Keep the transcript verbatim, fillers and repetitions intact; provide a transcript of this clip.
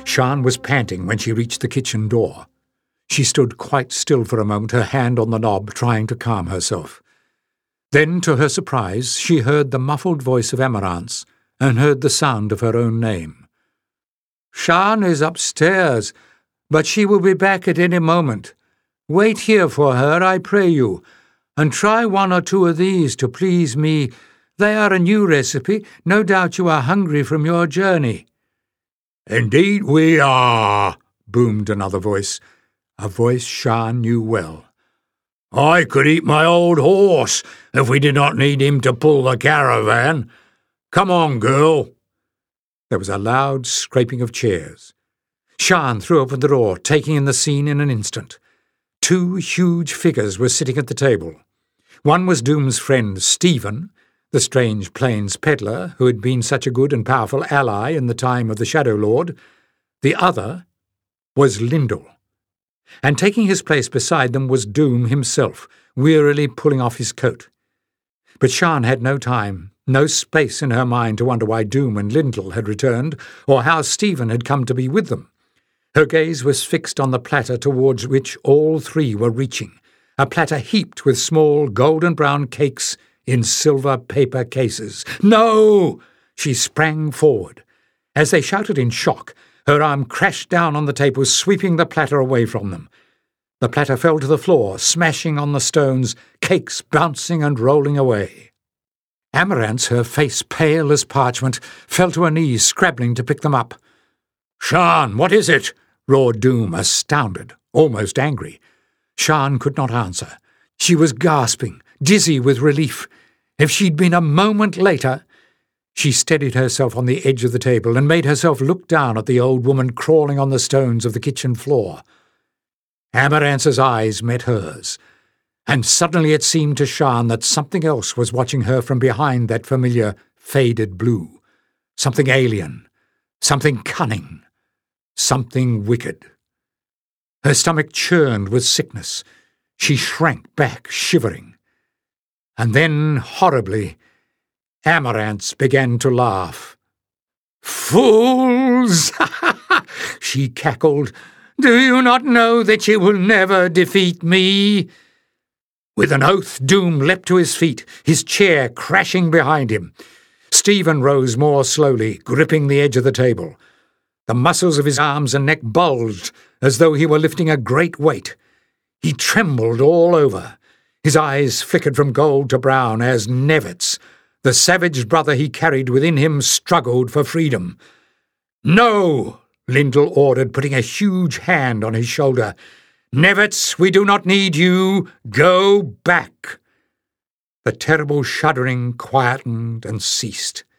Sian was panting when she reached the kitchen door. She stood quite still for a moment, her hand on the knob, trying to calm herself. Then, to her surprise, she heard the muffled voice of Amaranth and heard the sound of her own name. "Sian is upstairs, but she will be back at any moment. Wait here for her, I pray you, and try one or two of these to please me. They are a new recipe. No doubt you are hungry from your journey." "Indeed we are," boomed another voice, a voice Sian knew well. "I could eat my old horse if we did not need him to pull the caravan. Come on, girl." There was a loud scraping of chairs. Sian threw open the door, taking in the scene in an instant. Two huge figures were sitting at the table. One was Doom's friend Stephen, the strange plains peddler who had been such a good and powerful ally in the time of the Shadow Lord. The other was Lyndal. And taking his place beside them was Doom himself, wearily pulling off his coat. But Sian had no time, no space in her mind to wonder why Doom and Lyndal had returned, or how Stephen had come to be with them. Her gaze was fixed on the platter towards which all three were reaching, a platter heaped with small golden-brown cakes in silver paper cases. "No!" She sprang forward. As they shouted in shock, her arm crashed down on the table, sweeping the platter away from them. The platter fell to the floor, smashing on the stones, cakes bouncing and rolling away. Amaranth, her face pale as parchment, fell to her knees, scrabbling to pick them up. "Sian, what is it?" roared Doom, astounded, almost angry. Sian could not answer. She was gasping, dizzy with relief. If she'd been a moment later... She steadied herself on the edge of the table and made herself look down at the old woman crawling on the stones of the kitchen floor. Amaranth's eyes met hers, and suddenly it seemed to Sian that something else was watching her from behind that familiar, faded blue. Something alien, something cunning, something wicked. Her stomach churned with sickness. She shrank back, shivering. And then, horribly, Amaranth began to laugh. "Fools!" she cackled. "Do you not know that you will never defeat me?" With an oath, Doom leapt to his feet, his chair crashing behind him. Stephen rose more slowly, gripping the edge of the table. The muscles of his arms and neck bulged as though he were lifting a great weight. He trembled all over. His eyes flickered from gold to brown as Nevitz, the savage brother he carried within him, struggled for freedom. "No!" Lyndal ordered, putting a huge hand on his shoulder. "Nevitz, we do not need you. Go back." The terrible shuddering quietened and ceased.